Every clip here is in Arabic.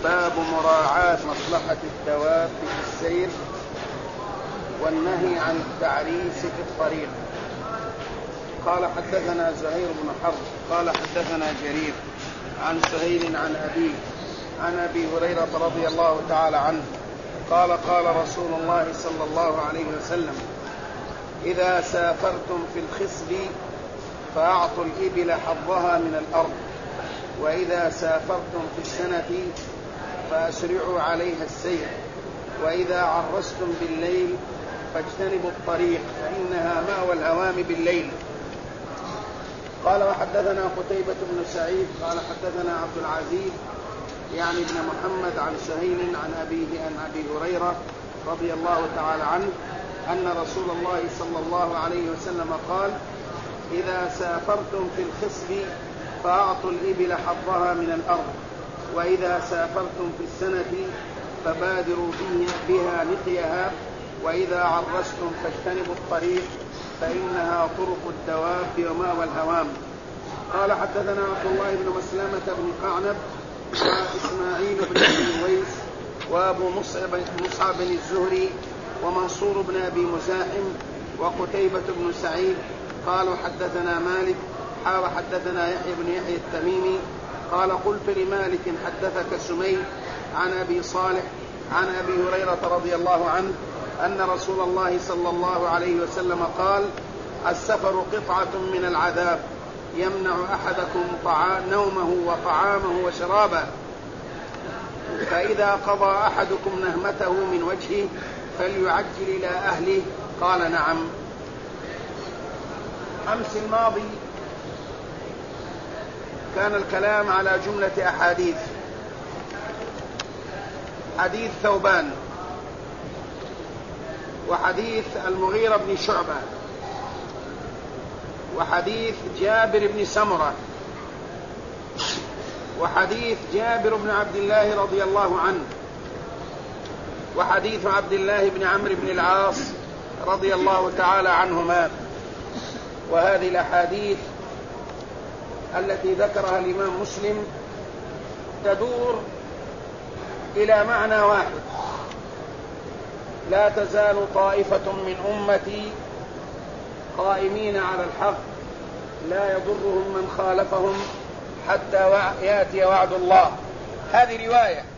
باب مراعاة مصلحة الدواب في السير والنهي عن التعريس في الطريق. قال حدثنا زهير بن حرب قال حدثنا جرير عن سهيل عن أبيه عن أبي هريرة رضي الله تعالى عنه قال قال رسول الله صلى الله عليه وسلم: إذا سافرتم في الخصب فأعطوا الإبل حظها من الأرض، وإذا سافرتم في السنة فأسرعوا عليها السير، وإذا عرستم بالليل فاجتنبوا الطريق فإنها مأوى الهوام بالليل. قال وحدثنا قتيبة بن سعيد قال حدثنا عبد العزيز يعني بن محمد عن سهيل عن أبيه عن أبي هريرة رضي الله تعالى عنه أن رسول الله صلى الله عليه وسلم قال: إذا سافرتم في الخصب فأعطوا الإبل حظها من الأرض، وإذا سافرتم في السنة فبادروا بها نقيها، وإذا عرستم فاجتنبوا الطريق فإنها طرق الدواب ومأوى الهوام. قال حدثنا عبد الله بن مسلمة بن قعنب وإسماعيل بن ويس وأبو مصعب بن الزهري ومنصور بن أبي مزاحم وقتيبة بن سعيد قالوا حدثنا مالك حدثنا يحيى بن يحيى التميمي قال قلت لمالك: حدثك سمي عن أبي صالح عن أبي هريرة رضي الله عنه أن رسول الله صلى الله عليه وسلم قال: السفر قطعة من العذاب يمنع أحدكم نومه وطعامه وشرابه، فإذا قضى أحدكم نهمته من وجهه فليعجل إلى أهله. قال: نعم. أمس الماضي كان الكلام على جملة أحاديث: حديث ثوبان، وحديث المغيرة بن شعبة، وحديث جابر بن سمرة، وحديث جابر بن عبد الله رضي الله عنه، وحديث عبد الله بن عمرو بن العاص رضي الله تعالى عنهما. وهذه الأحاديث التي ذكرها الإمام مسلم تدور إلى معنى واحد: لا تزال طائفة من أمتي قائمين على الحق لا يضرهم من خالفهم حتى يأتي وعد الله. هذه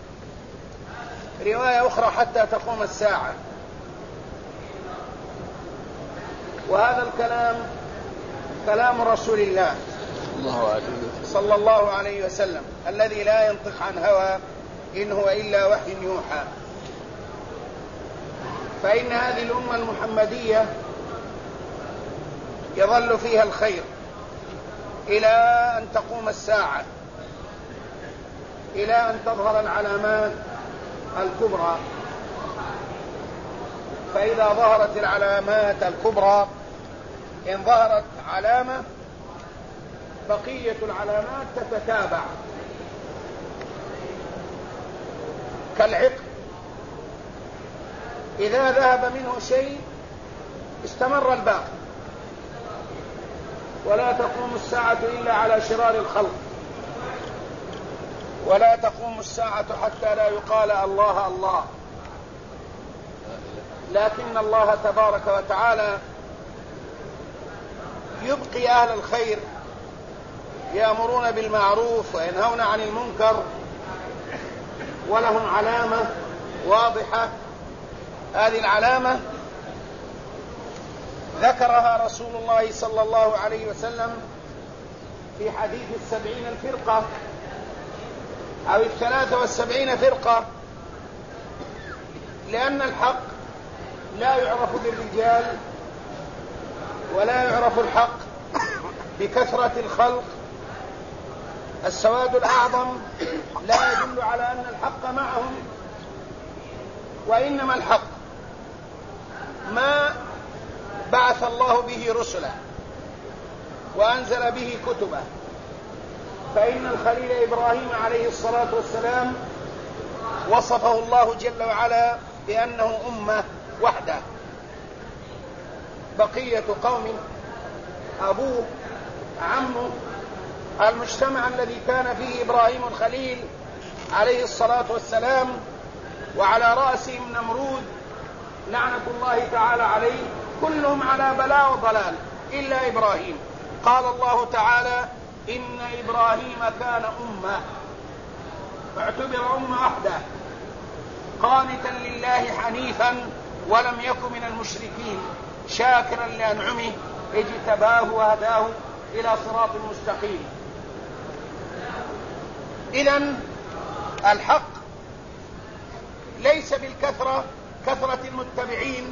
رواية أخرى: حتى تقوم الساعة. وهذا الكلام كلام رسول الله صلى الله عليه وسلم الذي لا ينطق عن هوى إن هو إلا وحي يوحى. فإن هذه الأمة المحمدية يظل فيها الخير إلى أن تقوم الساعة، إلى أن تظهر العلامات الكبرى. فإذا ظهرت العلامات الكبرى، إن ظهرت علامة بقية العلامات تتتابع كالعقد، إذا ذهب منه شيء استمر الباقي. ولا تقوم الساعة إلا على شرار الخلق، ولا تقوم الساعة حتى لا يقال الله الله، لكن الله تبارك وتعالى يبقي أهل الخير يأمرون بالمعروف وينهون عن المنكر، ولهم علامة واضحة. هذه العلامة ذكرها رسول الله صلى الله عليه وسلم في حديث 70 الفرقة أو 73 فرقة، لأن الحق لا يعرف بالرجال، ولا يعرف الحق بكثرة الخلق. السواد الأعظم لا يدل على أن الحق معهم، وإنما الحق ما بعث الله به رسلا وأنزل به كتبه. فإن الخليل إبراهيم عليه الصلاة والسلام وصفه الله جل وعلا بأنه أمة وحده، بقية قوم أبوه عمه المجتمع الذي كان فيه إبراهيم الخليل عليه الصلاة والسلام وعلى رأسهم نمرود لعنة الله تعالى عليه، كلهم على بلاء وضلال إلا إبراهيم. قال الله تعالى: إن إبراهيم كان أمة، فاعتبر أمة وحده، قانتا لله حنيفا ولم يكن من المشركين، شاكرا لأنعمه اجتباه وهداه إلى صراط مستقيم. إذن الحق ليس بالكثرة، كثرة المتبعين،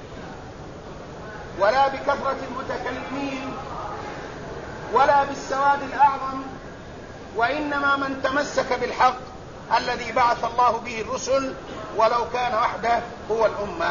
ولا بكثرة المتكلمين، ولا بالسواد الأعظم، وإنما من تمسك بالحق الذي بعث الله به الرسل ولو كان وحده هو الأمة.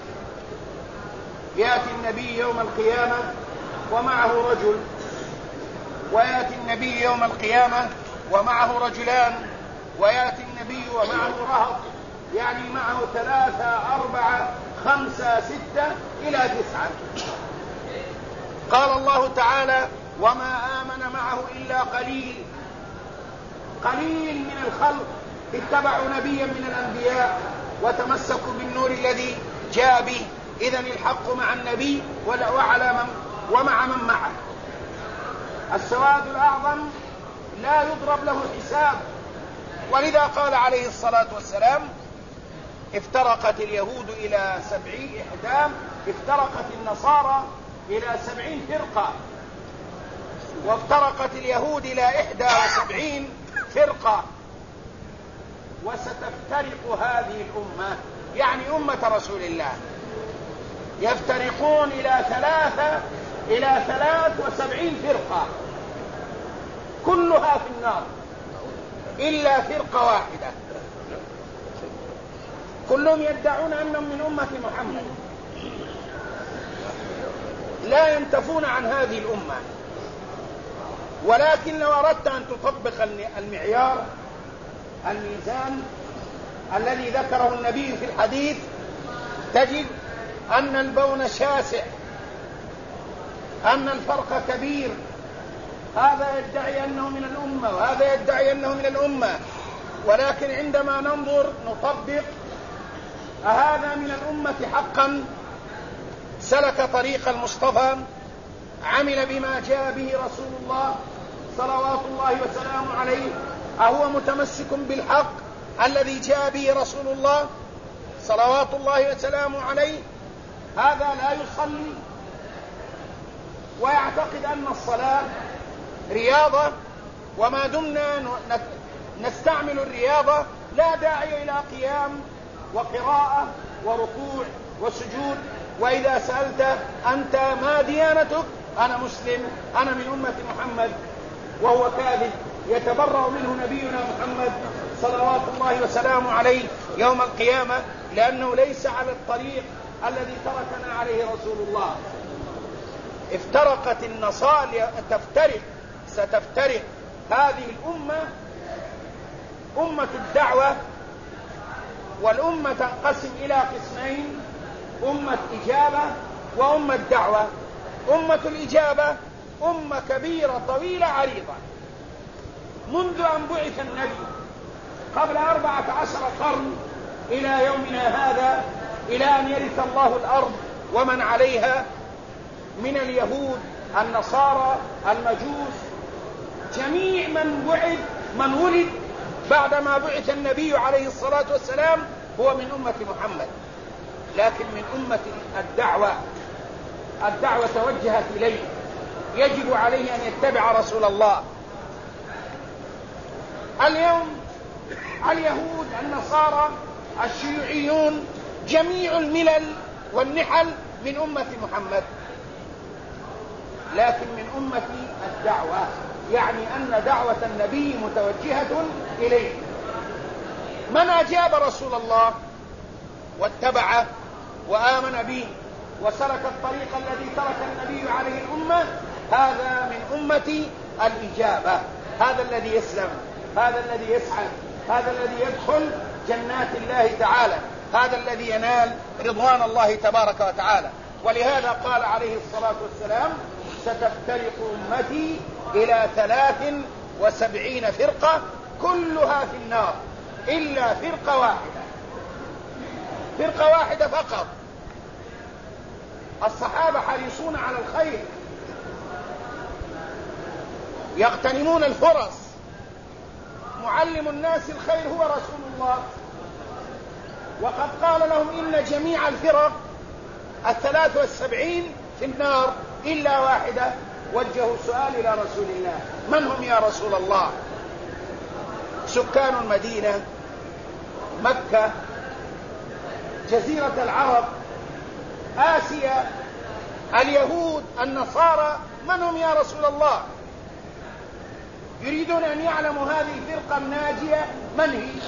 يأتي النبي يوم القيامة ومعه رجل، ويأتي النبي يوم القيامة ومعه رجلان، ويأتي النبي ومعه رهط، يعني معه 3 4 5 6 إلى 9. قال الله تعالى: وما آمن معه إلا قليل. قليل من الخلق اتبعوا نبيا من الأنبياء وتمسكوا بالنور الذي جاء به. إذن الحق مع النبي ومع من معه. السواد الأعظم لا يضرب له حساب، ولذا قال عليه الصلاة والسلام: افترقت اليهود إلى 70 إحدام، افترقت النصارى إلى 70 فرقة، وافترقت اليهود إلى 71 فرقة، وستفترق هذه الأمة، يعني أمة رسول الله، يفترقون إلى 73 فرقة، كلها في النار إلا فرقة واحدة، كلهم يدعون أنهم من أمة محمد، لا ينتفون عن هذه الأمة. ولكن لو أردت أن تطبق المعيار، الميزان الذي ذكره النبي في الحديث، تجد أن البون شاسع، أن الفرق كبير، هذا يدعي أنه من الأمة وهذا يدعي أنه من الأمة. ولكن عندما ننظر نطبق، أهذا من الأمة حقا، سلك طريق المصطفى، عمل بما جاء به رسول الله صلوات الله وسلامه عليه، أهو متمسك بالحق الذي جاء به رسول الله صلوات الله وسلامه عليه؟ هذا لا يصلي ويعتقد أن الصلاة رياضة، وما دمنا نستعمل الرياضة لا داعي إلى قيام وقراءة وركوع وسجود. وإذا سألت أنت ما ديانتك؟ أنا مسلم، أنا من أمة محمد، وهو كاذب، يتبرأ منه نبينا محمد صلوات الله وسلامه عليه يوم القيامة، لأنه ليس على الطريق الذي تركنا عليه رسول الله. افترقت النصارى، ستفترق هذه الأمة، أمة الدعوة، والأمة تنقسم إلى قسمين: أمة إجابة وأمة دعوة. أمة الإجابة أمة كبيرة طويلة عريضة منذ أن بعث النبي قبل 14 قرن إلى يومنا هذا، إلى أن يرث الله الأرض ومن عليها من اليهود، النصارى، المجوس، جميع من ولد بعدما بعث النبي عليه الصلاة والسلام هو من أمة محمد. لكن من أمة الدعوة توجهت إليه، يجب عليه أن يتبع رسول الله. اليوم اليهود، النصارى، الشيوعيون، جميع الملل والنحل من أمة محمد، لكن من أمة الدعوة، يعني أن دعوة النبي متوجهة إليه. من أجاب رسول الله واتبعه وآمن به وسلك الطريق الذي ترك النبي عليه الأمة، هذا من أمة الإجابة، هذا الذي يسلم، هذا الذي يسعد، هذا الذي يدخل جنات الله تعالى، هذا الذي ينال رضوان الله تبارك وتعالى. ولهذا قال عليه الصلاة والسلام: ستفترق أمتي إلى 73 فرقة كلها في النار إلا فرقة واحدة فقط. الصحابة حريصون على الخير، يغتنمون الفرص. معلم الناس الخير هو رسول الله، وقد قال لهم إن جميع الفرق 73 في النار إلا واحدة. وجهوا السؤال إلى رسول الله: من هم يا رسول الله؟ سكان المدينة، مكة، جزيرة العرب، آسيا، اليهود، النصارى، من هم يا رسول الله؟ يريدون أن يعلموا هذه الفرقة الناجية من هي.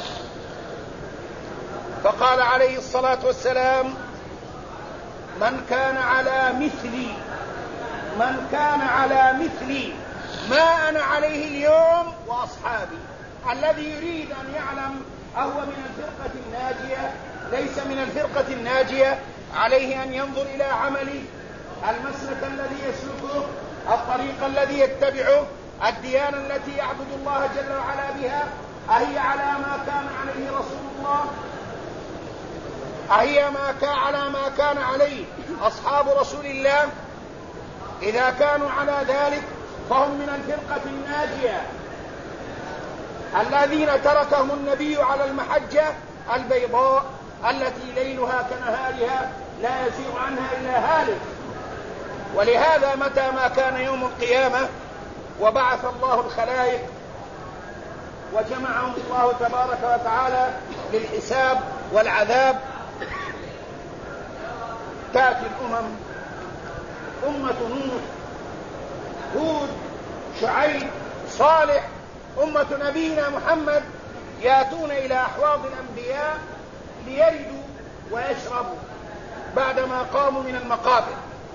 فقال عليه الصلاة والسلام: من كان على مثلي ما أنا عليه اليوم وأصحابي. الذي يريد أن يعلم أهو من الفرقة الناجية ليس من الفرقة الناجية، عليه أن ينظر إلى عمله، المسلك الذي يسلكه، الطريق الذي يتبعه، الديانة التي يعبد الله جل وعلا بها، أهي على ما كان عليه رسول الله؟ أهي على ما كان عليه أصحاب رسول الله؟ إذا كانوا على ذلك فهم من الفرقة الناجية الذين تركهم النبي على المحجة البيضاء التي ليلها كنهارها لا يزيغ عنها إلا هالك. ولهذا متى ما كان يوم القيامة وبعث الله الخلائق وجمعهم الله تبارك وتعالى للحساب والعذاب، تأتي الأمم: أمة نوح، هود، شعيب، صالح، أمة نبينا محمد، يأتون إلى أحواض الأنبياء ليردوا ويشربوا بعدما قاموا من المقابر.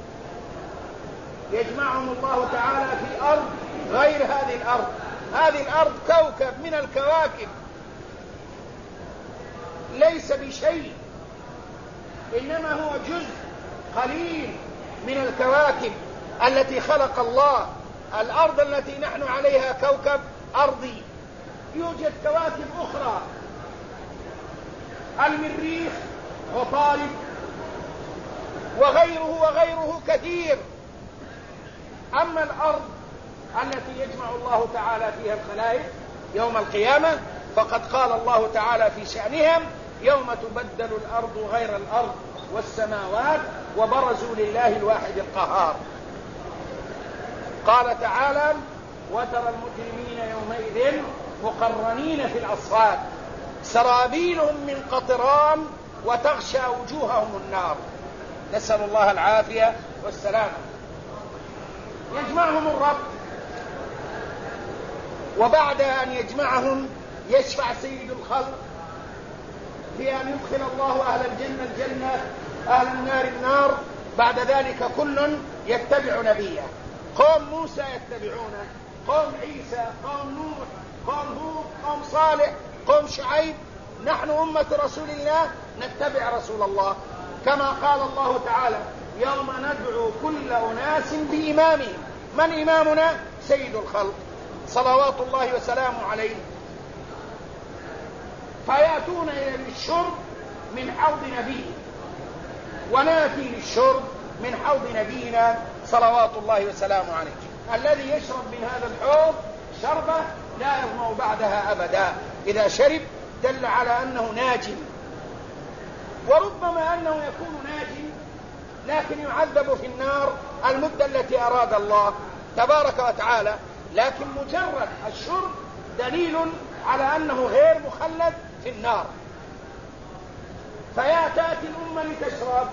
يجمعهم الله تعالى في أرض غير هذه الأرض. هذه الأرض كوكب من الكواكب ليس بشيء، إنما هو جزء قليل من الكواكب التي خلق الله. الأرض التي نحن عليها كوكب أرضي، يوجد كواكب أخرى، المريخ، عطارد، وغيره كثير. أما الأرض التي يجمع الله تعالى فيها الخلائق يوم القيامة فقد قال الله تعالى في شأنهم: يوم تبدل الأرض غير الأرض والسماوات وبرزوا لله الواحد القهار. قال تعالى: وترى المجرمين يومئذ مقرنين في الأصفاد سرابيلهم من قطران وتغشى وجوههم النار. نسأل الله العافية والسلامة. يجمعهم الرب، وبعد أن يجمعهم يشفع سيد الخلق بأن يدخل الله أهل الجنة الجنة، أهل النار النار. بعد ذلك كل يتبع نبيه. قوم موسى يتبعونه، قوم عيسى، قوم نوح، قوم هود، قوم صالح، قوم شعيب. نحن أمة رسول الله نتبع رسول الله، كما قال الله تعالى: يوم ندعو كل أناس بإمامهم. من إمامنا؟ سيد الخلق صلوات الله وسلامه عليه. فيأتون إلى الشرب من حوض نبيه، وناتي للشرب من حوض نبينا صلوات الله وسلامه عليه. الذي يشرب من هذا الحوض شربة لا يظمأ بعدها أبدا. إذا شرب دل على أنه ناج، وربما أنه يكون ناج لكن يعذب في النار المدة التي أراد الله تبارك وتعالى، لكن مجرد الشرب دليل على أنه غير مخلد في النار. تأتي الأمة لتشرب،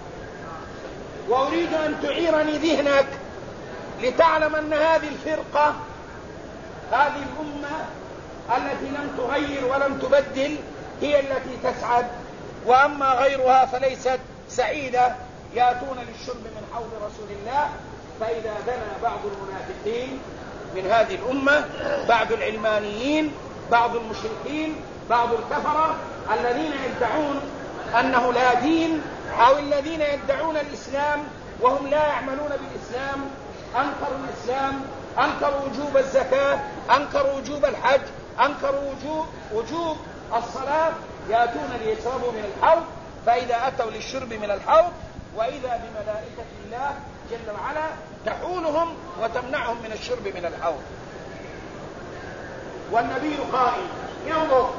وأريد أن تعيرني ذهنك لتعلم أن هذه الفرقة، هذه الأمة التي لم تغير ولم تبدل هي التي تسعد، وأما غيرها فليست سعيدة. يأتون للشرب من حوض رسول الله، فإذا دنا بعض المنافقين من هذه الأمة، بعض العلمانيين، بعض المشركين، بعض الكفرة الذين يدعون أنه لا دين، أو الذين يدعون الإسلام وهم لا يعملون بالإسلام، أنكروا الإسلام، أنكروا وجوب الزكاة، أنكروا وجوب الحج، أنكروا وجوب الصلاة يأتون ليشربوا من الحوض، فإذا أتوا للشرب من الحوض وإذا بملائكة الله جل وعلا تحولهم وتمنعهم من الشرب من الحوض. والنبي قائم ينظر،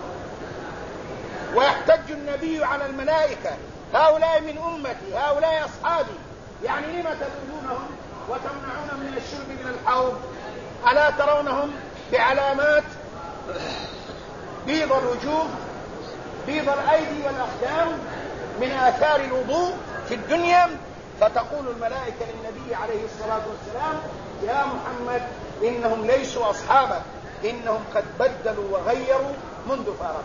ويحتج النبي على الملائكة: هؤلاء من أمتي، هؤلاء أصحابي، يعني لما تقولونهم وتمنعون من الشرب من الحوض؟ ألا ترونهم بعلامات بيض الوجوه، بيض الأيدي والأقدام من آثار الوضوء في الدنيا؟ فتقول الملائكة للنبي عليه الصلاة والسلام: يا محمد إنهم ليسوا أصحابك، إنهم قد بدلوا وغيروا منذ فارقوا.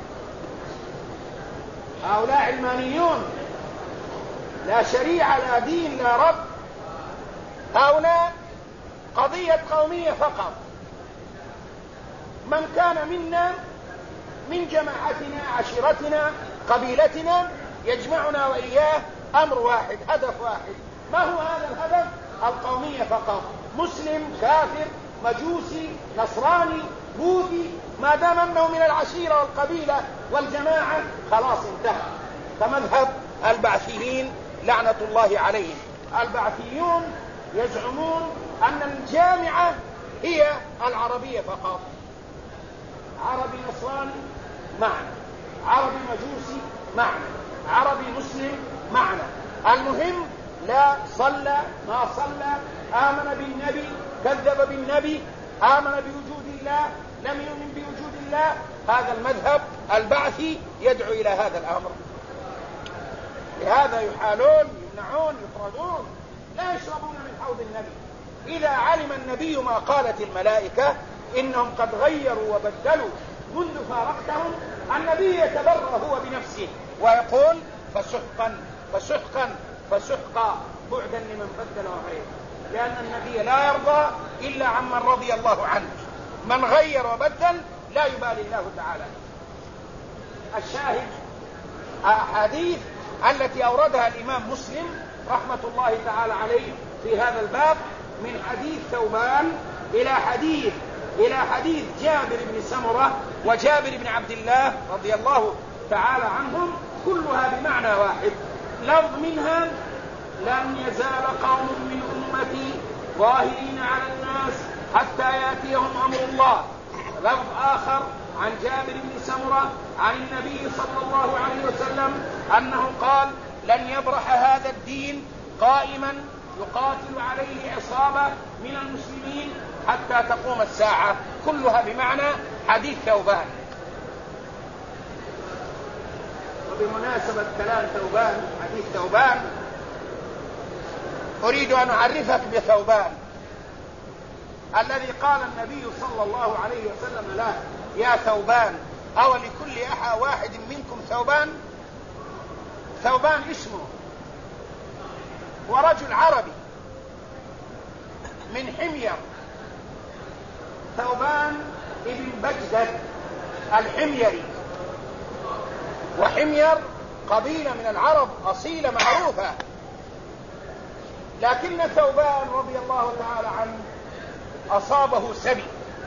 هؤلاء علمانيون، لا شريعة لا دين لا رب، هؤلاء قضية قومية فقط. من كان منا من جماعتنا عشيرتنا قبيلتنا يجمعنا وإياه أمر واحد، هدف واحد. ما هو هذا الهدف؟ القومية فقط. مسلم، كافر، مجوسي، نصراني، بوذي، ما دام أنه من العشيرة والقبيلة والجماعة خلاص انتهى. كمذهب البعثيين لعنة الله عليهم. البعثيون يزعمون أن الجامعة هي العربية فقط، عربي نصراني معنا، عربي مجوسي معنا، عربي مسلم معنا. المهم لا صلى ما صلى، آمن بالنبي كذب بالنبي، آمن بوجود الله لم يؤمن بوجود الله. هذا المذهب البعثي يدعو إلى هذا الأمر. لهذا يحالون، يمنعون، يطردون، لا يشربون من حوض النبي. إذا علم النبي ما قالت الملائكة إنهم قد غيروا وبدلوا منذ فارقتهم، النبي يتبرأ هو بنفسه ويقول: فسحقا فسحقا فسحقا، بعدا لمن بدل وغير. لأن النبي لا يرضى إلا عمن رضي الله عنه. من غير وبدل لا يبالي الله تعالى. الشاهد أحاديث التي أوردها الإمام مسلم رحمة الله تعالى عليه في هذا الباب، من حديث ثوبان إلى حديث جابر بن سمرة وجابر بن عبد الله رضي الله تعالى عنهم، كلها بمعنى واحد. لفظ منها: لن يزال قوم من أمتي ظاهرين على الناس حتى يأتيهم أمر الله. لفظ آخر عن جابر بن سمرة عن النبي صلى الله عليه وسلم أنه قال: لن يبرح هذا الدين قائما يقاتل عليه عصابة من المسلمين حتى تقوم الساعة. كلها بمعنى حديث ثوبان. وبمناسبة كلام ثوبان، حديث ثوبان، أريد أن أعرفك بثوبان الذي قال النبي صلى الله عليه وسلم له: يا ثوبان، أو لكل واحد منكم ثوبان؟ ثوبان اسمه، ورجل عربي من حمير، ثوبان ابن بجدد الحميري. وحمير قبيلة من العرب أصيلة معروفة، لكن ثوبان رضي الله تعالى عنه أصابه سبي،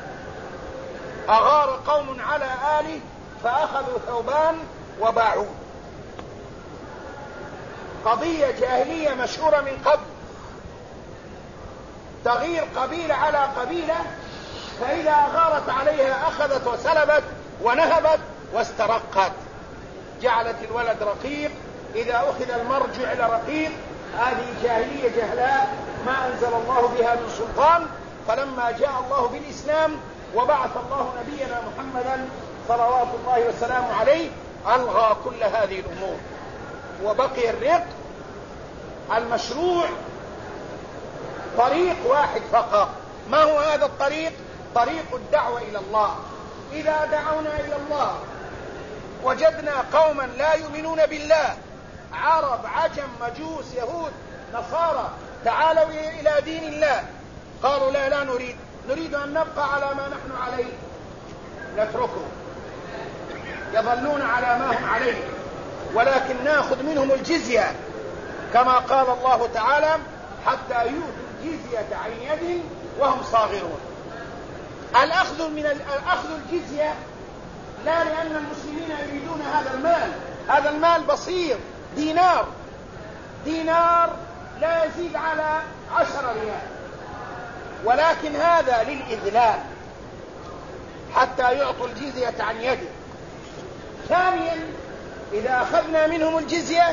أغار قوم على آله فأخذوا ثوبان وباعوه. قضية جاهلية مشهورة من قبل، تغير قبيلة على قبيلة، فإذا أغارت عليها أخذت وسلبت ونهبت واسترقت، جعلت الولد رقيق، إذا أخذ المرجع لرقيق. هذه جاهلية جهلاء ما أنزل الله بها من سلطان. فلما جاء الله بالإسلام وبعث الله نبينا محمدا صلوات الله وسلامه عليه ألغى كل هذه الأمور، وبقي الرق المشروع طريق واحد فقط. ما هو هذا الطريق؟ طريق الدعوة إلى الله. إذا دعونا إلى الله وجدنا قوما لا يؤمنون بالله، عرب، عجم، مجوس، يهود، نصارى، تعالوا إلى دين الله، قالوا لا نريد أن نبقى على ما نحن عليه، نتركه، يظلون على ما هم عليه، ولكن نأخذ منهم الجزية كما قال الله تعالى: حتى يؤتوا الجزية عن يد وهم صاغرون. الأخذ الجزية لا لأن المسلمين يريدون هذا المال. هذا المال بسيط، دينار لا يزيد على 10 ريال، ولكن هذا للإذلال حتى يعطوا الجزية عن يده. ثانيا، إذا أخذنا منهم الجزية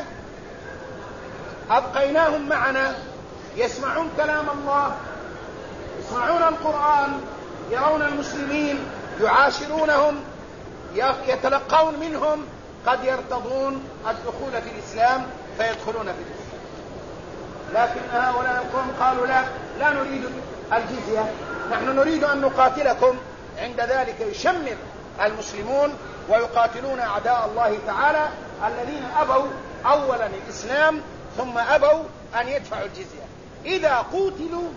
أبقيناهم معنا، يسمعون كلام الله، يسمعون القرآن، يرون المسلمين، يعاشرونهم، يتلقون منهم، قد يرتضون الدخول في الإسلام فيدخلون في الإسلام. لكن هؤلاء القوم قالوا لا نريد الجزية، نحن نريد أن نقاتلكم. عند ذلك يشمر المسلمون ويقاتلون أعداء الله تعالى الذين أبوا أولا الإسلام ثم أبوا أن يدفعوا الجزية. إذا قوتلوا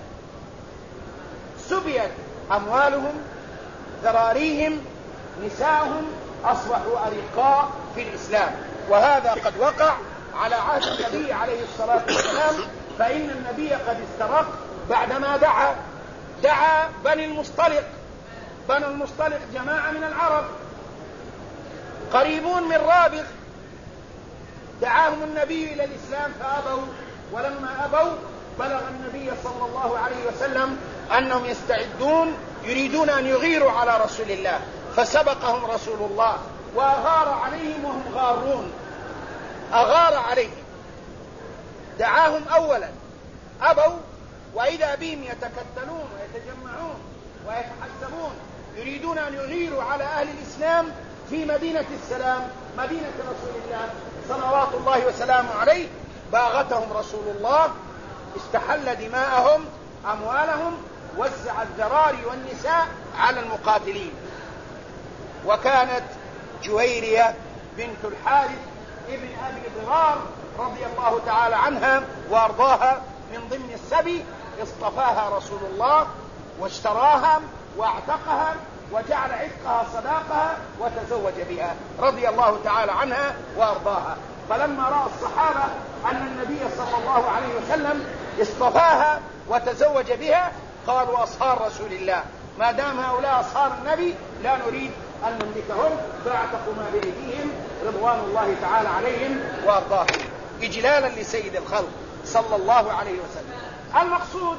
سبيت أموالهم، ذراريهم، نساءهم، أصبحوا أرقاء في الإسلام. وهذا قد وقع على عهد النبي عليه الصلاة والسلام، فإن النبي قد استرق بعدما دعا بني المصطلق. بني المصطلق جماعة من العرب قريبون من رابغ، دعاهم النبي إلى الإسلام فأبوا، ولما أبوا بلغ النبي صلى الله عليه وسلم أنهم يستعدون يريدون أن يغيروا على رسول الله، فسبقهم رسول الله وأغار عليهم وهم غارون. أغار عليهم، دعاهم أولا، أبوا، وإذا بهم يتكتلون ويتجمعون ويتحسبون، يريدون أن يغيروا على أهل الإسلام في مدينة السلام، مدينة رسول الله صلوات الله وسلامه عليه. باغتهم رسول الله، استحل دماءهم، أموالهم، وزع الذراري والنساء على المقاتلين. وكانت جويرية بنت الحارث ابن أبي ضرار رضي الله تعالى عنها وأرضاها من ضمن السبي، اصطفاها رسول الله واشتراها واعتقها وجعل عتقها صداقها وتزوج بها رضي الله تعالى عنها وأرضاها. فلما رأى الصحابة أن النبي صلى الله عليه وسلم اصطفاها وتزوج بها قالوا أصهار رسول الله، ما دام هؤلاء أصهار النبي لا نريد أن نملكهم، فاعتقوا ما بأيديهم رضوان الله تعالى عليهم وأرضاهم، إجلالا لسيد الخلق صلى الله عليه وسلم. المقصود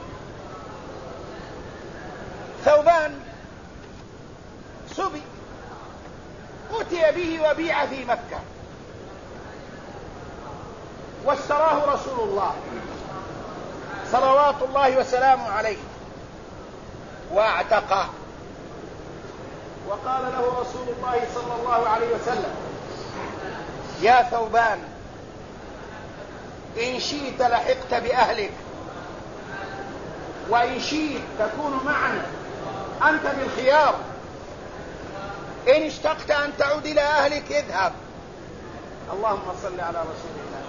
ثوبان سبي، أتي به وبيع في مكة، واشتراه رسول الله صلوات الله وسلامه عليه واعتقه. وقال له رسول الله صلى الله عليه وسلم: يا ثوبان، إن شئت لحقت بأهلك، وإن شئت تكون معنا، أنت بالخيار. إن اشتقت أن تعود إلى أهلك اذهب. اللهم صل على رسول الله.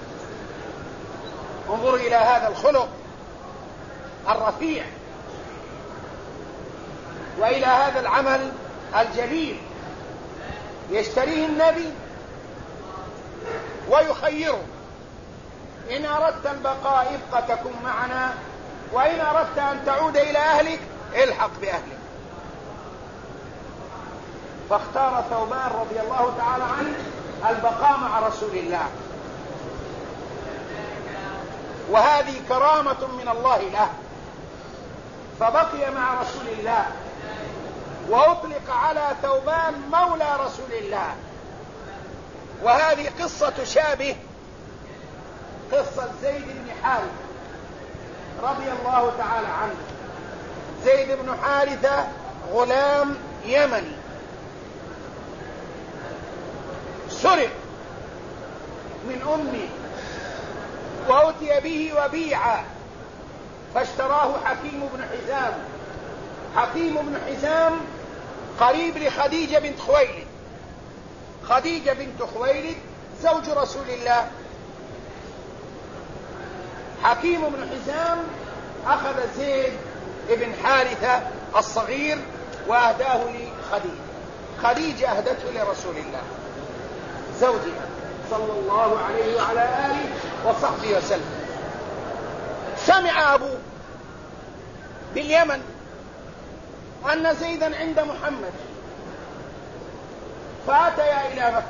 انظر إلى هذا الخلق الرفيع، وإلى هذا العمل الجليل. يشتريه النبي ويخيره: إن أردت البقاء ابق تكن معنا، وإن أردت أن تعود إلى أهلك الحق بأهلك. فاختار ثوبان رضي الله تعالى عنه البقاء مع رسول الله، وهذه كرامة من الله له، فبقي مع رسول الله، وأطلق على ثوبان مولى رسول الله. وهذه قصة تشابه قصة زيد بن حارثة رضي الله تعالى عنه. زيد بن حارثة غلام يمني سرق من أمه، وأتي به وبيع، فاشتراه حكيم بن حزام. حكيم بن حزام قريب لخديجة بنت خويلد. خديجة بنت خويلد زوج رسول الله. حكيم بن حزام أخذ زيد بن حارثة الصغير وأهداه لخديجة. خديجة أهدته لرسول الله زوجها صلى الله عليه وعلى آله وصحبه وسلم. سمع أبوه باليمن أن زيدا عند محمد، فأتيا إلى مكة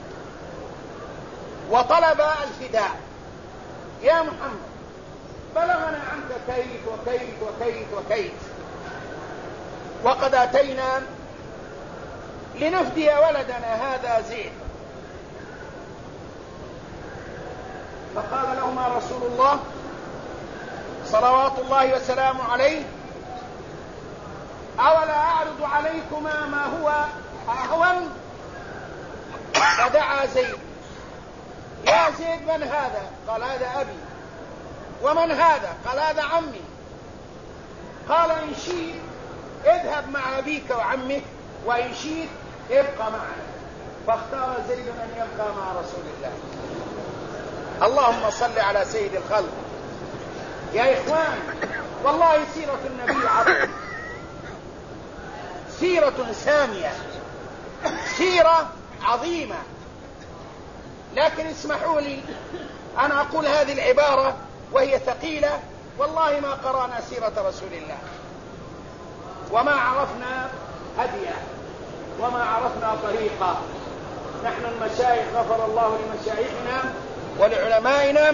وطلب الفداء. يا محمد بلغنا عنك كيت وكيت وكيت وكيت، وقد أتينا لنفدي ولدنا هذا زيد. فقال لهما رسول الله صلوات الله وسلامه عليه: أولا أعرض عليكما ما هو أهون؟ فدعا زيد. يا زيد من هذا؟ قال هذا أبي. ومن هذا؟ قال هذا عمي. قال إن شئت اذهب مع أبيك وعمك، وإن شئت ابقى معنا. فاختار زيد أن يبقى مع رسول الله. اللهم صل على سيد الخلق. يا إخوان، والله سيرة النبي عظيمة، سيرة سامية، سيرة عظيمة. لكن اسمحوا لي أن أقول هذه العبارة وهي ثقيلة: والله ما قرأنا سيرة رسول الله، وما عرفنا هديه، وما عرفنا طريقه. نحن المشايخ غفر الله لمشايخنا ولعلمائنا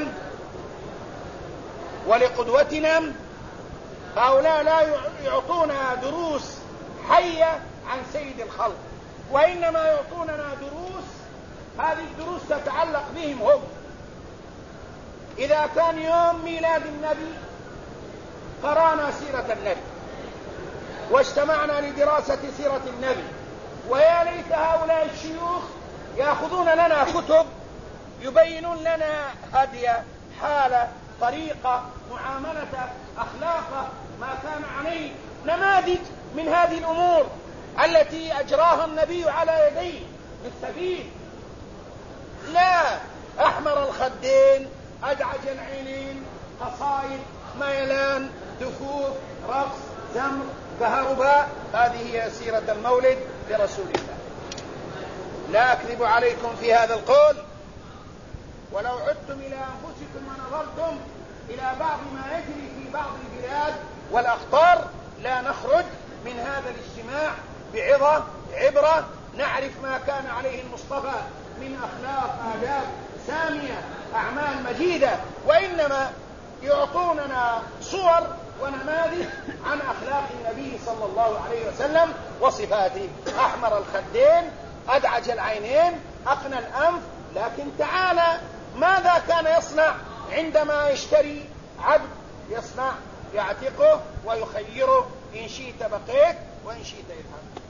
ولقدوتنا، هؤلاء لا يعطونا دروس حية عن سيد الخلق، وإنما يعطوننا دروس، هذه الدروس تتعلق بهم هم. إذا كان يوم ميلاد النبي قرأنا سيرة النبي واجتمعنا لدراسة سيرة النبي، ويا ليت هؤلاء الشيوخ يأخذون لنا كتب يبينون لنا هدي، حالة، طريقة، معاملة، أخلاقه، ما كان عليه، نماذج من هذه الأمور التي أجراها النبي على يديه بالسبيل. لا، أحمر الخدين، أدعج العينين، قصائد، ميلان، دفوف، رقص، زمر، كهرباء. هذه هي سيرة المولد لرسول الله. لا أكذب عليكم في هذا القول، ولو عدتم إلى أنفسكم ونظرتم إلى بعض ما يجري في بعض البلاد والأخطار لا نخرج من هذا الاجتماع بعظة، عبرة، نعرف ما كان عليه المصطفى من أخلاق، آداب سامية، أعمال مجيدة، وإنما يعطوننا صور ونماذج عن أخلاق النبي صلى الله عليه وسلم وصفاته. أحمر الخدين، أدعج العينين، أقنى الأنف. لكن تعالى، ماذا كان يصنع عندما يشتري عبد؟ يصنع يعتقه ويخيره، إن شئت بقيت وإن شئت اذهب.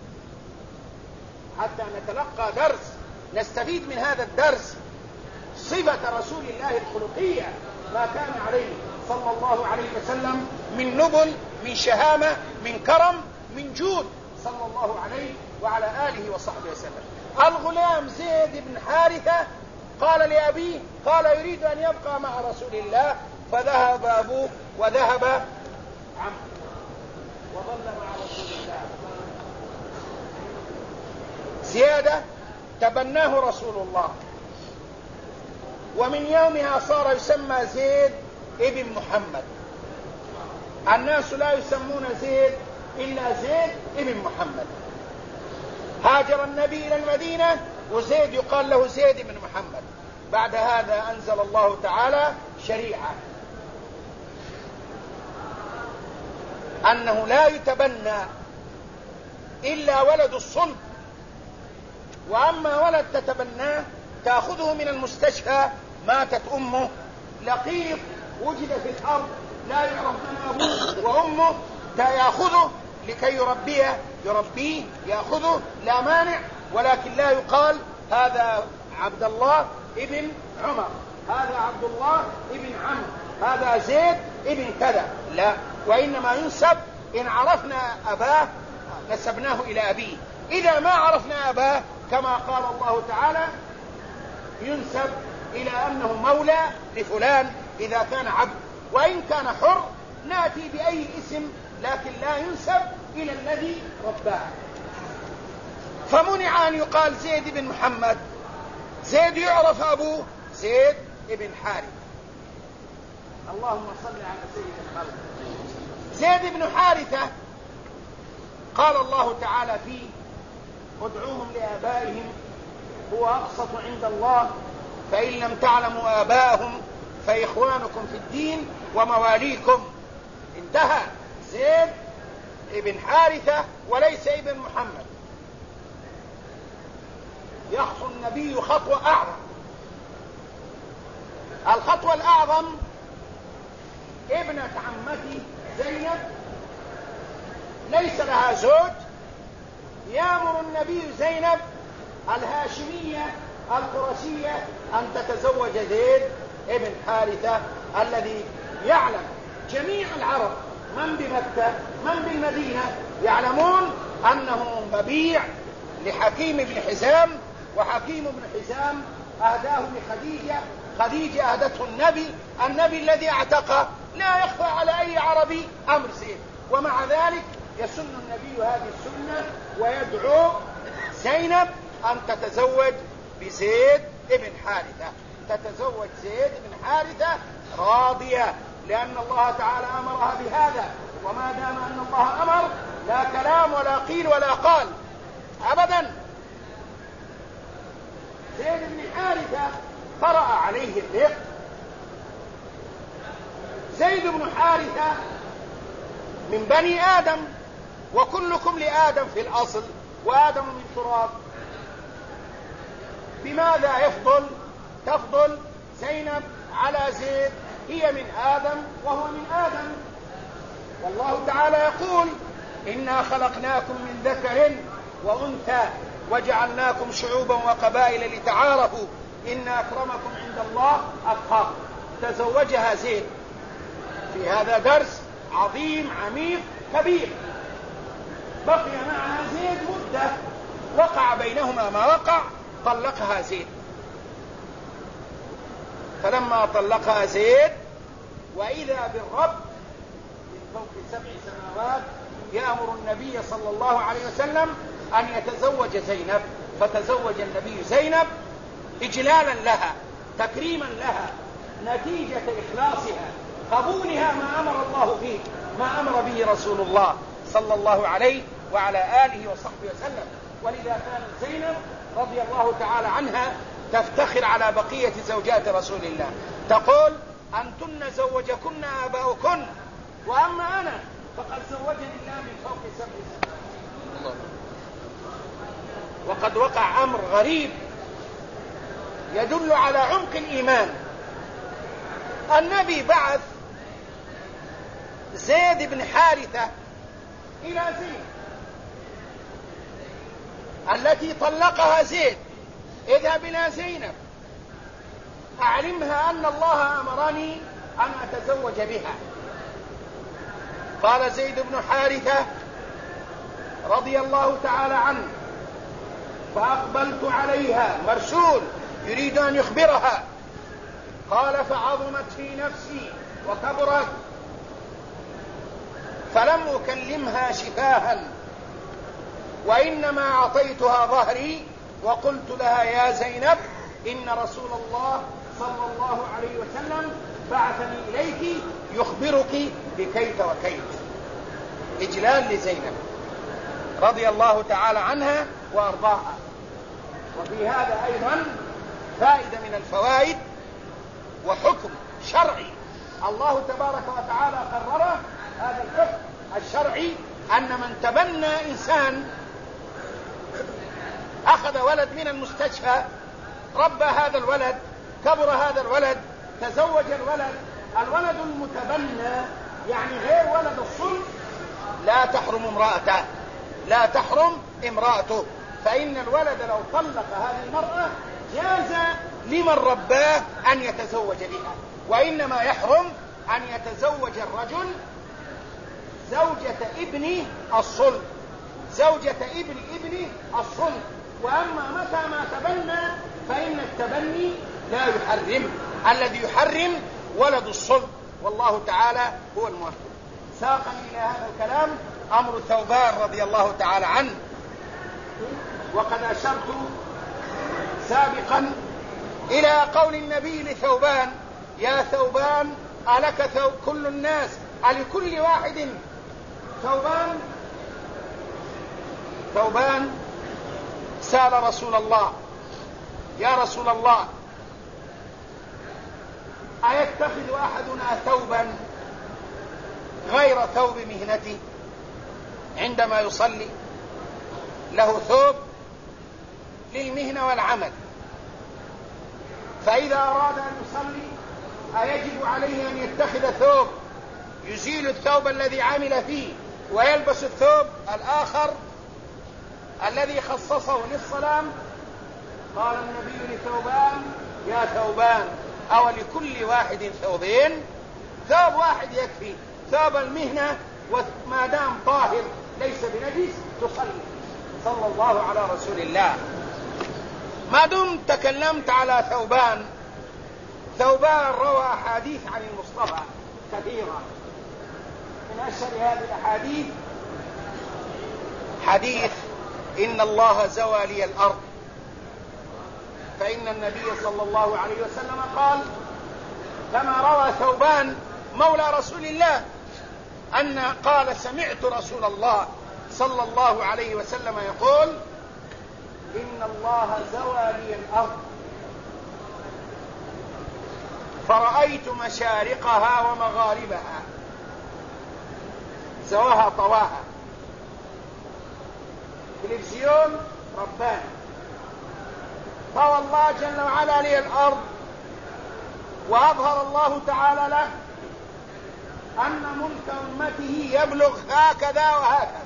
حتى نتلقى درس، نستفيد من هذا الدرس صفة رسول الله الخلقية، ما كان عليه صلى الله عليه وسلم من نبل، من شهامة، من كرم، من جود، صلى الله عليه وعلى آله وصحبه وسلم. الغلام زيد بن حارثة قال لأبيه، قال يريد أن يبقى مع رسول الله، فذهب أبوه وذهب عمه وظل مع رسول الله. زيادة تبناه رسول الله، ومن يومها صار يسمى زيد ابن محمد. الناس لا يسمون زيد إلا زيد ابن محمد. هاجر النبي إلى المدينة وزيد يقال له زيد بن محمد. بعد هذا أنزل الله تعالى شريعة أنه لا يتبنى إلا ولد الصلب، وأما ولد تتبناه تأخذه من المستشفى، ماتت أمه، لقيط وجد في الأرض لا يعرف من أبوه وأمه، يأخذه لكي يربيه، يأخذه لا مانع، ولكن لا يقال هذا عبد الله ابن عمر، هذا عبد الله ابن عمرو، هذا زيد ابن كذا، لا، وإنما ينسب إن عرفنا أباه نسبناه إلى أبيه، إذا ما عرفنا أباه كما قال الله تعالى ينسب إلى أنه مولى لفلان إذا كان عبد، وإن كان حر نأتي بأي اسم، لكن لا ينسب إلى الذي رباه. فمنع أن يقال زيد بن محمد. زيد يعرف أبوه زيد بن حارث. اللهم صل على سيد الخلق. زيد بن حارثة قال الله تعالى فيه ادعوهم لآبائهم هو أقسط عند الله، فإن لم تعلموا آباءهم فإخوانكم في الدين ومواليكم. انتهى. زيد ابن حارثة وليس ابن محمد. يخطو النبي خطوة أعظم. الخطوة الأعظم ابنة عمتي زينب ليس لها زوج، يأمر النبي زينب الهاشمية القرشية أن تتزوج زيد ابن حارثة، الذي يعلم جميع العرب من بمكة من بالمدينة يعلمون أنه مبيع لحكيم بن حزام، وحكيم بن حزام أهداه لخديجة، خديجة أهدته النبي الذي اعتقه. لا يخفى على أي عربي أمر زيد، ومع ذلك يسن النبي هذه السنة ويدعو زينب أن تتزوج بزيد ابن حارثة، تتزوج زيد بن حارثة راضية، لأن الله تعالى أمرها بهذا، وما دام أن الله أمر لا كلام ولا قيل ولا قال أبدا. زيد بن حارثة طرأ عليه الرق. زيد بن حارثة من بني آدم، وكلكم لآدم في الأصل، وآدم من تراب. بماذا تفضل زينب على زيد؟ هي من آدم وهو من آدم، والله تعالى يقول إنا خلقناكم من ذكر وأنثى وجعلناكم شعوبا وقبائل لتعارفوا إن أكرمكم عند الله أتقاكم. تزوجها زيد. في هذا درس عظيم عميق كبير. بقي معها زيد مدة، وقع بينهما ما وقع، طلقها زيد. فلما طلقها زيد وإذا بالرب من فوق 7 سماوات يأمر النبي صلى الله عليه وسلم أن يتزوج زينب، فتزوج النبي زينب إجلالا لها، تكريما لها، نتيجة إخلاصها، قبولها ما أمر الله فيه، ما أمر به رسول الله صلى الله عليه وعلى آله وصحبه وسلم. ولذا كانت زينب رضي الله تعالى عنها تفتخر على بقية زوجات رسول الله، تقول أنتن زوجكن آباؤكن، وأما أنا فقد زوجني الله من فوق 7 سماوات. وقد وقع أمر غريب يدل على عمق الإيمان. النبي بعث زيد بن حارثة إلى زينب التي طلقها زيد، اذهب إلى زينب أعلمها أن الله أمرني أن أتزوج بها. قال زيد بن حارثة رضي الله تعالى عنه فأقبلت عليها، مرسول يريد أن يخبرها. قال فعظمت في نفسي وكبرت، فلم أكلمها شفاها، وإنما أعطيتها ظهري وقلت لها يا زينب إن رسول الله صلى الله عليه وسلم بعثني إليك يخبرك بكيت وكيت. إجلال لزينب رضي الله تعالى عنها وأرضاها. وفي هذا أيضا فائدة من الفوائد وحكم شرعي الله تبارك وتعالى قرره. هذا الحكم الشرعي أن من تبنى إنسان، أخذ ولد من المستشفى، ربى هذا الولد، كبر هذا الولد، تزوج الولد المتبنى يعني غير ولد الصلب، لا تحرم امرأته، فإن الولد لو طلق هذه المرأة جاز لمن رباه أن يتزوج بها، وإنما يحرم أن يتزوج الرجل زوجة ابن الصلب، زوجة ابن الصلب. وأما متى ما تبنى فإن التبني لا يحرم، الذي يحرم ولد الصلب، والله تعالى هو الموفق. ساقني إلى هذا الكلام أمر ثوبان رضي الله تعالى عنه، وقد أشرت سابقا إلى قول النبي لثوبان يا ثوبان ألك ثوب كل الناس ألكل واحد. ثوبان سأل رسول الله: يا رسول الله، أيتخذ أحدنا ثوبا غير ثوب مهنته عندما يصلي؟ له ثوب للمهنة والعمل، فإذا أراد أن يصلي أيجب عليه أن يتخذ ثوب يزيل الثوب الذي عمل فيه ويلبس الثوب الآخر الذي خصصه للصلاة؟ قال النبي لثوبان: يا ثوبان، أو لكل واحد ثوبين؟ ثوب واحد يكفي، ثوب المهنة، وما دام طاهر ليس بنجس تصلي. صلى الله على رسول الله. ما دمت تكلمت على ثوبان، ثوبان روى أحاديث عن المصطفى كثيرة. من أشهر هذه الأحاديث حديث: إن الله زوى لي الأرض، فإن النبي صلى الله عليه وسلم قال، كما روى ثوبان مولى رسول الله أن قال: سمعت رسول الله صلى الله عليه وسلم يقول: إن الله زوى لي الأرض فرأيت مشارقها ومغاربها. زواها طواها، تلفزيون رباني. طوى الله جل وعلا لي الأرض، وأظهر الله تعالى له أن ملك أمته يبلغ هكذا وهكذا،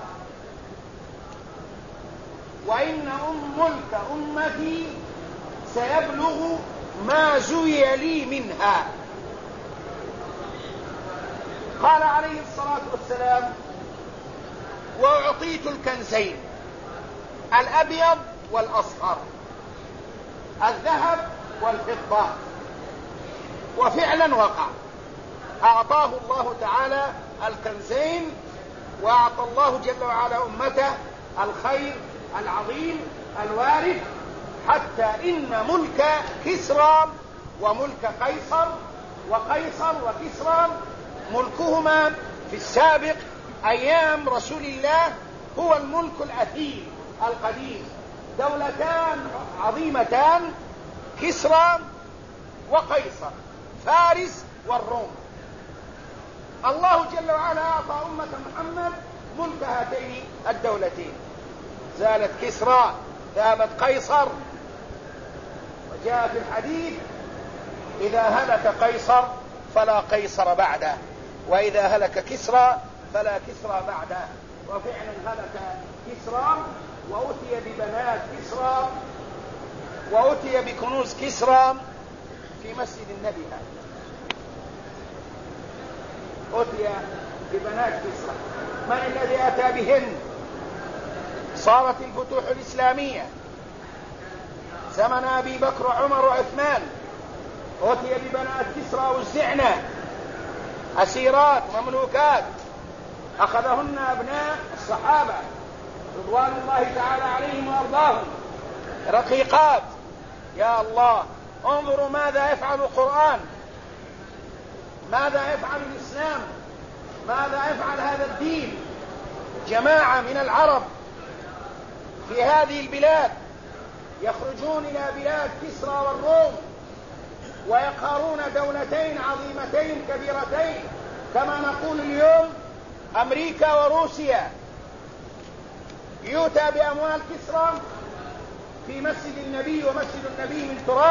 وإن ملك أمتي سيبلغ ما زوي لي منها. قال عليه الصلاة والسلام: وأعطيت الكنزين، الأبيض والأصفر، الذهب والفضة. وفعلا وقع، أعطاه الله تعالى الكنزين، وأعطى الله جل وعلا أمته الخير العظيم الوارث، حتى إن ملك كسرى وملك قيصر، وقيصر وكسرى ملكهما في السابق أيام رسول الله هو الملك الأثير القديم. دولتان عظيمتان، كسرى وقيصر، فارس والروم. الله جل وعلا أعطى أمة محمد ملك هاتين الدولتين، زالت كسرى ذهبت قيصر. وجاء في الحديث: إذا هلك قيصر فلا قيصر بعده، وإذا هلك كسرى فلا كسرى بعده. وفعلا هلك كسرى، وأتي ببنات كسرى، وأتي بكنوز كسرى في مسجد النبي. أتي ببنات كسرى. من الذي أتى بهن؟ صارت الفتوح الإسلامية زمن أبي بكر وعمر وعثمان. أتي ببنات كسرى وزعنا أسيرات مملوكات، أخذهن أبناء الصحابة رضوان الله تعالى عليهم وأرضاهم، رقيقات. يا الله، انظروا ماذا يفعل القرآن، ماذا يفعل الإسلام، ماذا يفعل هذا الدين. جماعة من العرب في هذه البلاد يخرجون إلى بلاد كسرى والروم ويقهرون دولتين عظيمتين كبيرتين، كما نقول اليوم أمريكا وروسيا. يؤتى بأموال كسرى في مسجد النبي، ومسجد النبي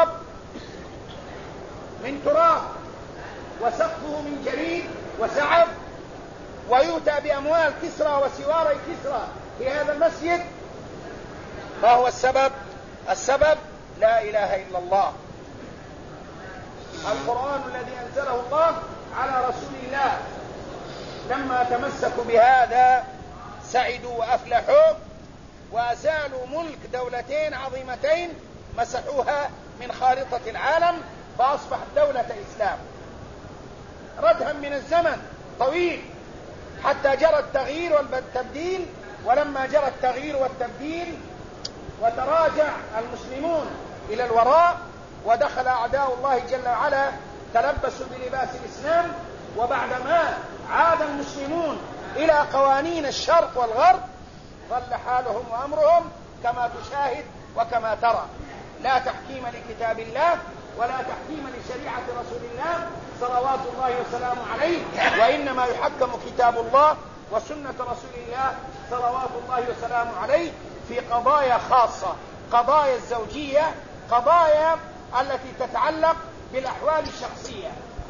من تراب وسقفه من جريد وسعف، ويؤتى بأموال كسرى وسواري كسرى في هذا المسجد. ما هو السبب؟ السبب لا إله إلا الله، القرآن الذي أنزله الله على رسول الله. لما تمسكوا بهذا سعدوا وأفلحوا، وأزالوا ملك دولتين عظيمتين، مسحوها من خارطة العالم، فأصبحت دولة إسلام. ردها من الزمن طويل حتى جرى التغيير والتبديل، ولما جرى التغيير والتبديل وتراجع المسلمون إلى الوراء ودخل أعداء الله جل وعلا تلبسوا بلباس الإسلام، وبعدما عاد المسلمون إلى قوانين الشرق والغرب ظل حالهم وأمرهم كما تشاهد وكما ترى لا تحكيم لكتاب الله ولا تحكيم لشريعة رسول الله صلوات الله وسلامه عليه، وإنما يحكم كتاب الله وسنة رسول الله صلوات الله وسلامه عليه في قضايا خاصة، قضايا الزوجية، قضايا التي تتعلق بالأحوال الشخصية،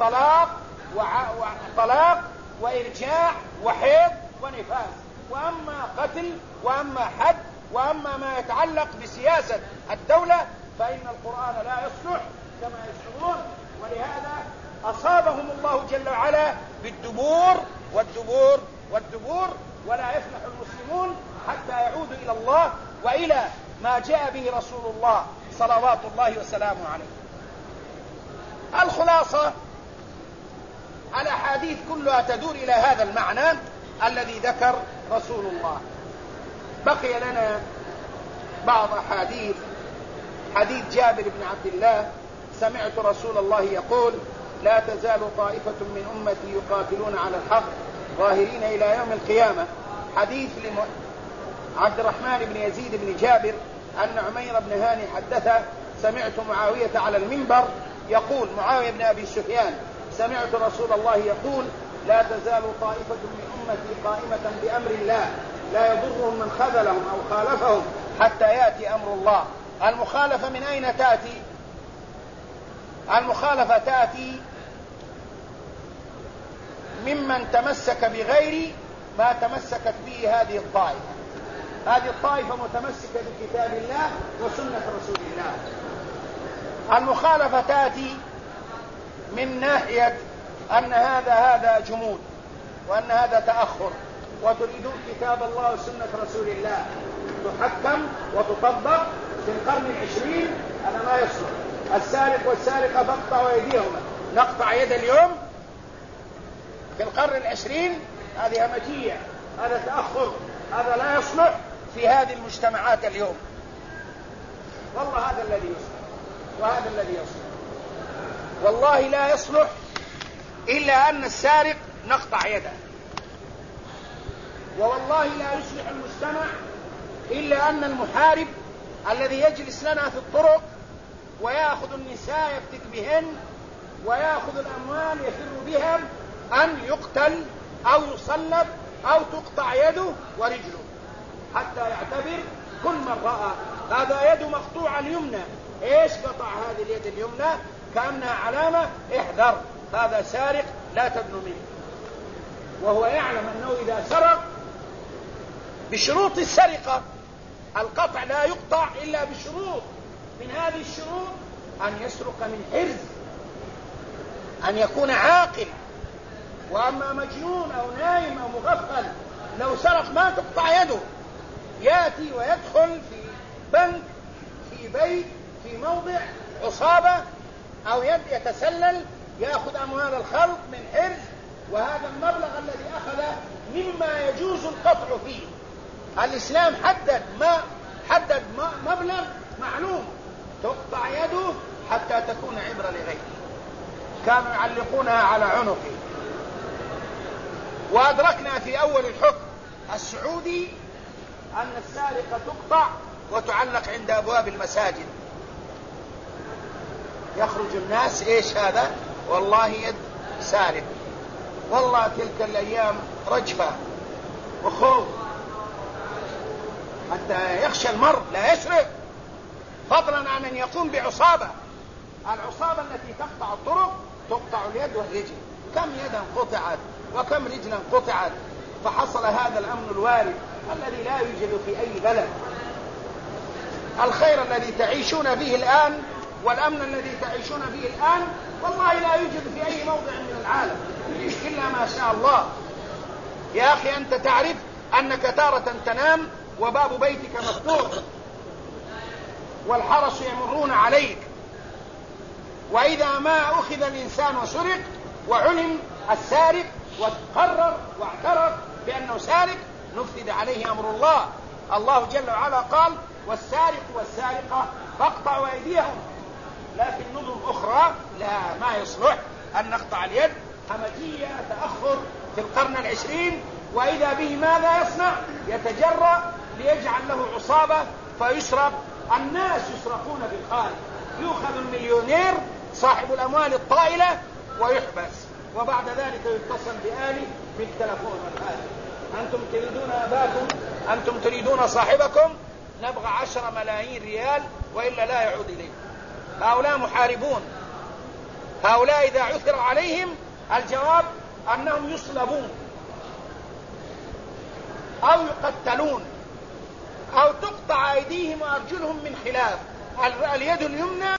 طلاق وإرجاع وحيض ونفاس. وأما قتل وأما حد وأما ما يتعلق بسياسة الدولة فإن القرآن لا يصلح كما يشعرون، ولهذا أصابهم الله جل وعلا بالدبور والدبور والدبور، ولا يفلح المسلمون حتى يعودوا إلى الله وإلى ما جاء به رسول الله صلوات الله وسلامه عليه. الخلاصة الأحاديث كلها تدور إلى هذا المعنى الذي ذكر رسول الله. بقي لنا بعض أحاديث. حديث جابر بن عبد الله: سمعت رسول الله يقول: لا تزال طائفة من أمتي يقاتلون على الحق ظاهرين إلى يوم القيامة. حديث عبد الرحمن بن يزيد بن جابر أن عمير بن هاني حدثه: سمعت معاوية على المنبر يقول، معاوية بن أبي سفيان: سمعت رسول الله يقول: لا تزال طائفة من أمتي قائمة بأمر الله لا يضرهم من خذلهم أو خالفهم حتى يأتي أمر الله. المخالفة من أين تأتي؟ المخالفة تأتي ممن تمسك بغير ما تمسكت به هذه الطائفة. هذه الطائفة متمسكة بكتاب الله وسنة رسول الله. المخالفة تأتي من ناحية أن هذا جمود وأن هذا تأخر، وتريدون كتاب الله وسنة رسول الله تحكم وتطبق في القرن العشرين. هذا ما يصلح. السارق والسارقة فاقطعوا أيديهما. نقطع يد اليوم في القرن العشرين؟ هذه همجية، هذا تأخر، هذا لا يصلح في هذه المجتمعات اليوم. والله هذا الذي يصلح وهذا الذي يصلح. والله لا يصلح إلا أن السارق نقطع يده، والله لا يصلح المجتمع إلا أن المحارب الذي يجلس لنا في الطرق ويأخذ النساء يفتك بهن ويأخذ الأموال يفر بها أن يقتل أو يصلب أو تقطع يده ورجله، حتى يعتبر كل من رأى هذا يده مقطوعة اليمنى، إيش قطع هذه اليد اليمنى؟ كأنها علامة احذر، هذا سارق لا تدنو منه، وهو يعلم أنه إذا سرق بشروط السرقة القطع لا يقطع إلا بشروط. من هذه الشروط أن يسرق من حرز، أن يكون عاقل. وأما مجنون أو نايم أو مغفل لو سرق ما تقطع يده، يأتي ويدخل في بنك في بيت في موضع عصابة أو يتسلل يأخذ أموال الخلق من حرز، وهذا المبلغ الذي أخذه مما يجوز القطع فيه. الإسلام حدد مبلغ معلوم تقطع يده حتى تكون عبرة لغيره. كانوا يعلقونها على عنقه. وأدركنا في أول الحكم السعودي أن السارقة تقطع وتعلق عند أبواب المساجد. يخرج الناس إيش هذا؟ والله يد سارق. والله تلك الأيام رجفة وخوف حتى يخشى المرء لا يسرق، فضلا عن أن يقوم بعصابة. العصابة التي تقطع الطرق تقطع اليد والرجل. كم يدا قطعت وكم رجلا قطعت. فحصل هذا الأمن الوارد الذي لا يوجد في أي بلد. الخير الذي تعيشون فيه الآن والأمن الذي تعيشون فيه الآن والله لا يوجد في أي موضع من العالم إلا ما شاء الله. يا أخي أنت تعرف أنك تارة تنام وباب بيتك مفتوح والحرس يمرون عليك، وإذا ما أخذ الإنسان وسرق وعلم السارق وقرر واعترف بأنه سارق نفذ عليه أمر الله. الله جل وعلا قال: والسارق والسارقة فاقطعوا أيديهم. لكن نظم أخرى لا، ما يصلح أن نقطع اليد. همجية، تأخر في القرن العشرين. وإذا به ماذا يصنع؟ يتجرأ ليجعل له عصابة فيسرق الناس يسرقون بالخارج، يؤخذ المليونير صاحب الأموال الطائلة ويحبس، وبعد ذلك يتصل بآلي بالتلفون والهاتف: أنتم تريدون أباكم، أنتم تريدون صاحبكم، نبغى 10 ملايين ريال وإلا لا يعود إليه. هؤلاء محاربون، هؤلاء إذا عثر عليهم الجواب أنهم يصلبون أو يقتلون أو تقطع أيديهم وأرجلهم من خلاف. اليد اليمنى